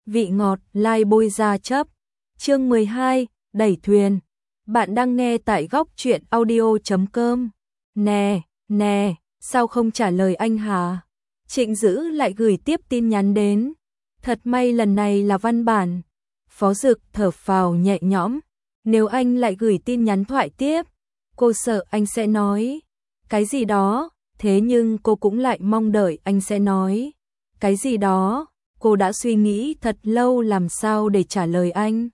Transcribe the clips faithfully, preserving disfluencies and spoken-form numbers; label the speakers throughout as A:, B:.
A: vị ngọt lai bôi ra chấp. Chương mười hai, đẩy thuyền. Bạn đang nghe tại góc truyện audio chấm com. Nè, nè, sao không trả lời anh hả? Trịnh Dữ lại gửi tiếp tin nhắn đến. Thật may lần này là văn bản. Phó Dực thở phào nhẹ nhõm. Nếu anh lại gửi tin nhắn thoại tiếp, cô sợ anh sẽ nói cái gì đó, thế nhưng cô cũng lại mong đợi anh sẽ nói cái gì đó. Cô đã suy nghĩ thật lâu làm sao để trả lời anh.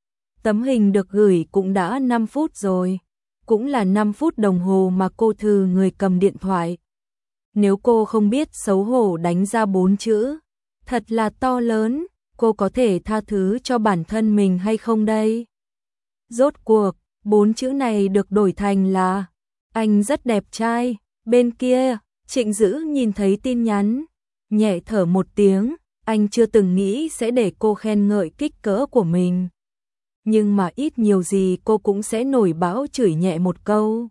A: Tấm hình được gửi cũng đã năm phút rồi, cũng là năm phút đồng hồ mà cô thừ người cầm điện thoại. Nếu cô không biết xấu hổ đánh ra bốn chữ, thật là to lớn, cô có thể tha thứ cho bản thân mình hay không đây? Rốt cuộc, bốn chữ này được đổi thành là anh rất đẹp trai. Bên kia, Trịnh Dữ nhìn thấy tin nhắn, nhẹ thở một tiếng, anh chưa từng nghĩ sẽ để cô khen ngợi kích cỡ của mình. Nhưng mà ít nhiều gì cô cũng sẽ nổi bão chửi nhẹ một câu.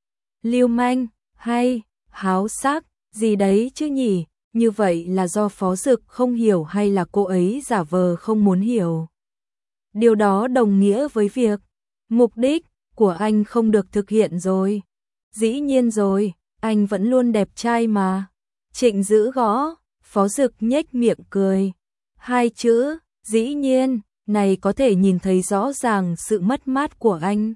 A: Lưu manh, hay, háo sắc, gì đấy chứ nhỉ? Như vậy là do Phó Dực không hiểu hay là cô ấy giả vờ không muốn hiểu? Điều đó đồng nghĩa với việc mục đích của anh không được thực hiện rồi. Dĩ nhiên rồi, anh vẫn luôn đẹp trai mà. Trịnh Dữ gõ, Phó Dực nhếch miệng cười. Hai chữ, dĩ nhiên, này có thể nhìn thấy rõ ràng sự mất mát của anh.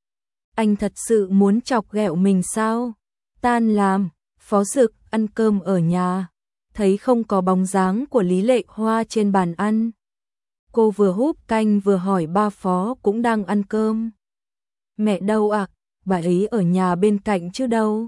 A: Anh thật sự muốn chọc ghẹo mình sao? Tan làm, Phó Dực ăn cơm ở nhà, thấy không có bóng dáng của Lý Lệ Hoa trên bàn ăn. Cô vừa húp canh vừa hỏi ba Phó cũng đang ăn cơm. Mẹ đâu ạ? À? Bà ấy ở nhà bên cạnh chứ đâu.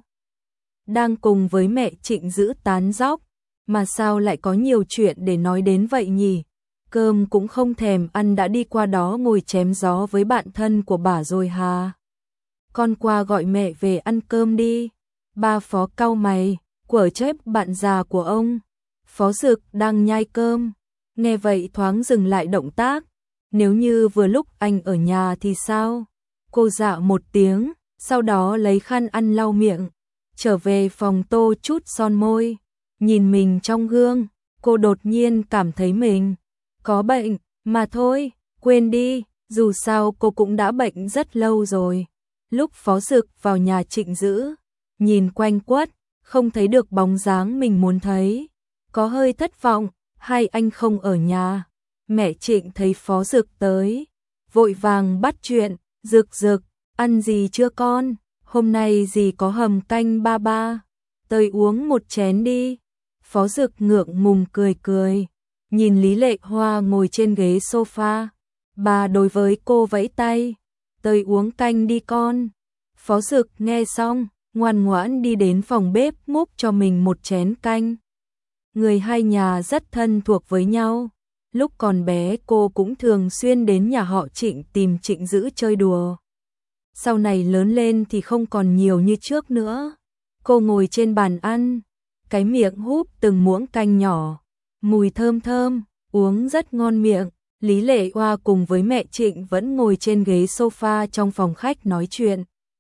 A: Đang cùng với mẹ Trịnh Dữ tán dóc, mà sao lại có nhiều chuyện để nói đến vậy nhỉ? Cơm cũng không thèm ăn đã đi qua đó ngồi chém gió với bạn thân của bà rồi hà? Con qua gọi mẹ về ăn cơm đi. Ba Phó cau mày, quở trách bạn già của ông. Phó Dực đang nhai cơm, nghe vậy thoáng dừng lại động tác. Nếu như vừa lúc anh ở nhà thì sao? Cô dạ một tiếng, sau đó lấy khăn ăn lau miệng, trở về phòng tô chút son môi. Nhìn mình trong gương, cô đột nhiên cảm thấy mình có bệnh, mà thôi, quên đi, dù sao cô cũng đã bệnh rất lâu rồi. Lúc Phó Dực vào nhà Trịnh Dữ, nhìn quanh quất, không thấy được bóng dáng mình muốn thấy. Có hơi thất vọng, hay anh không ở nhà? Mẹ Trịnh thấy Phó Dực tới, vội vàng bắt chuyện. Dực Dực, ăn gì chưa con? Hôm nay dì có hầm canh ba ba, tới uống một chén đi. Phó Dực ngượng ngùng cười cười, nhìn Lý Lệ Hoa ngồi trên ghế sofa. Bà đối với cô vẫy tay, tới uống canh đi con. Phó Dực nghe xong, ngoan ngoãn đi đến phòng bếp múc cho mình một chén canh. Người hai nhà rất thân thuộc với nhau. Lúc còn bé cô cũng thường xuyên đến nhà họ Trịnh tìm Trịnh Dữ chơi đùa. Sau này lớn lên thì không còn nhiều như trước nữa. Cô ngồi trên bàn ăn, cái miệng húp từng muỗng canh nhỏ, mùi thơm thơm, uống rất ngon miệng. Lý Lệ Hoa cùng với mẹ Trịnh vẫn ngồi trên ghế sofa trong phòng khách nói chuyện.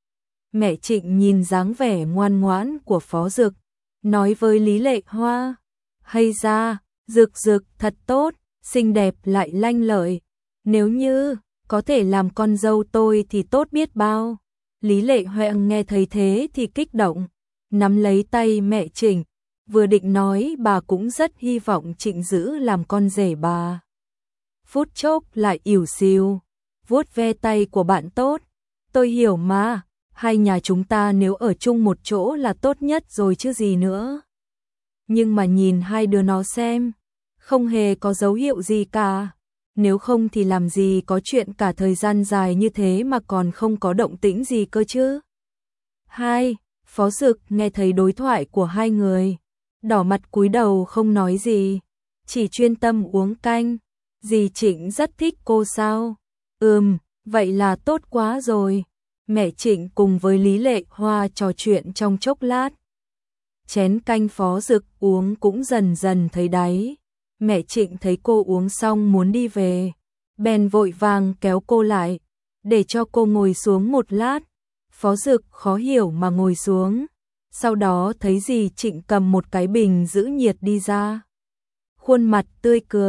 A: Mẹ Trịnh nhìn dáng vẻ ngoan ngoãn của Phó Dực, nói với Lý Lệ Hoa, hay ra, Dực Dực thật tốt, xinh đẹp lại lanh lợi. Nếu như có thể làm con dâu tôi thì tốt biết bao. Lý Lệ Hoa nghe thấy thế thì kích động, nắm lấy tay mẹ Trịnh, vừa định nói bà cũng rất hy vọng Trịnh Dữ làm con rể bà. Phút chốc lại ỉu xìu, vuốt ve tay của bạn tốt. Tôi hiểu mà, hai nhà chúng ta nếu ở chung một chỗ là tốt nhất rồi chứ gì nữa. Nhưng mà nhìn hai đứa nó xem, không hề có dấu hiệu gì cả. Nếu không thì làm gì có chuyện cả thời gian dài như thế mà còn không có động tĩnh gì cơ chứ. Hai, Phó Dực nghe thấy đối thoại của hai người, đỏ mặt cúi đầu không nói gì, chỉ chuyên tâm uống canh. Dì Trịnh rất thích cô sao? Ừm, vậy là tốt quá rồi. Mẹ Trịnh cùng với Lý Lệ Hoa trò chuyện trong chốc lát. Chén canh Phó Dực uống cũng dần dần thấy đáy. Mẹ Trịnh thấy cô uống xong muốn đi về, bèn vội vàng kéo cô lại, để cho cô ngồi xuống một lát. Phó Dực khó hiểu mà ngồi xuống, sau đó thấy dì Trịnh cầm một cái bình giữ nhiệt đi ra. Khuôn mặt tươi cười,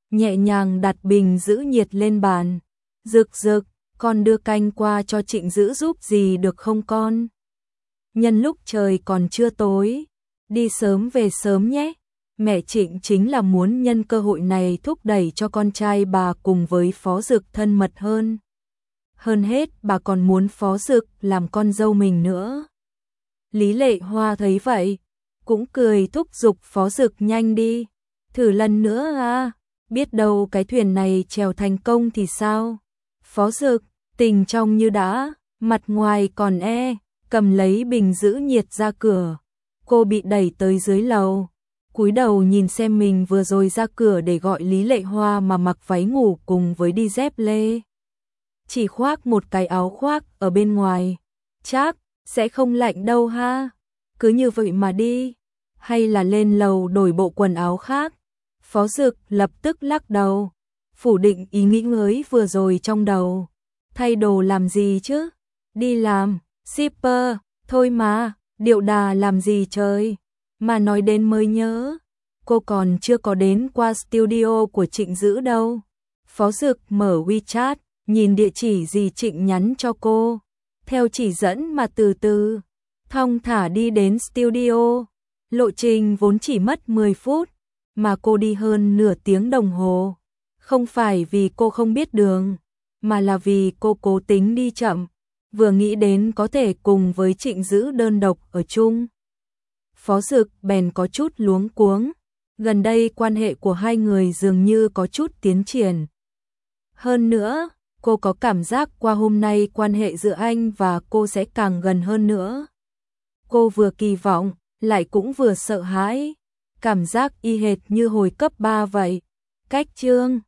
A: nhẹ nhàng đặt bình giữ nhiệt lên bàn. Dực Dực, con đưa canh qua cho Trịnh Dữ giúp gì được không con? Nhân lúc trời còn chưa tối, đi sớm về sớm nhé. Mẹ Trịnh chính là muốn nhân cơ hội này thúc đẩy cho con trai bà cùng với Phó Dực thân mật hơn. Hơn hết bà còn muốn Phó Dực làm con dâu mình nữa. Lý Lệ Hoa thấy vậy, cũng cười thúc giục Phó Dực nhanh đi, thử lần nữa à, biết đâu cái thuyền này chèo thành công thì sao? Phó Dực, tình trong như đã, mặt ngoài còn e, cầm lấy bình giữ nhiệt ra cửa. Cô bị đẩy tới dưới lầu, cúi đầu nhìn xem mình vừa rồi ra cửa để gọi Lý Lệ Hoa mà mặc váy ngủ cùng với đi dép lê. Chỉ khoác một cái áo khoác ở bên ngoài, chắc sẽ không lạnh đâu ha. Cứ như vậy mà đi, hay là lên lầu đổi bộ quần áo khác? Phó Dực lập tức lắc đầu, phủ định ý nghĩ mới vừa rồi trong đầu. Thay đồ làm gì chứ? Đi làm shipper thôi mà, điệu đà làm gì trời? Mà nói đến mới nhớ, cô còn chưa có đến qua studio của Trịnh Dữ đâu. Phó Dực mở WeChat, nhìn địa chỉ gì Trịnh nhắn cho cô, theo chỉ dẫn mà từ từ, thong thả đi đến studio. Lộ trình vốn chỉ mất mười phút, mà cô đi hơn nửa tiếng đồng hồ. Không phải vì cô không biết đường, mà là vì cô cố tính đi chậm, vừa nghĩ đến có thể cùng với Trịnh Dữ đơn độc ở chung. Phó Dực bèn có chút luống cuống, gần đây quan hệ của hai người dường như có chút tiến triển. Hơn nữa, cô có cảm giác qua hôm nay quan hệ giữa anh và cô sẽ càng gần hơn nữa. Cô vừa kỳ vọng, lại cũng vừa sợ hãi, cảm giác y hệt như hồi cấp ba vậy. Cách chương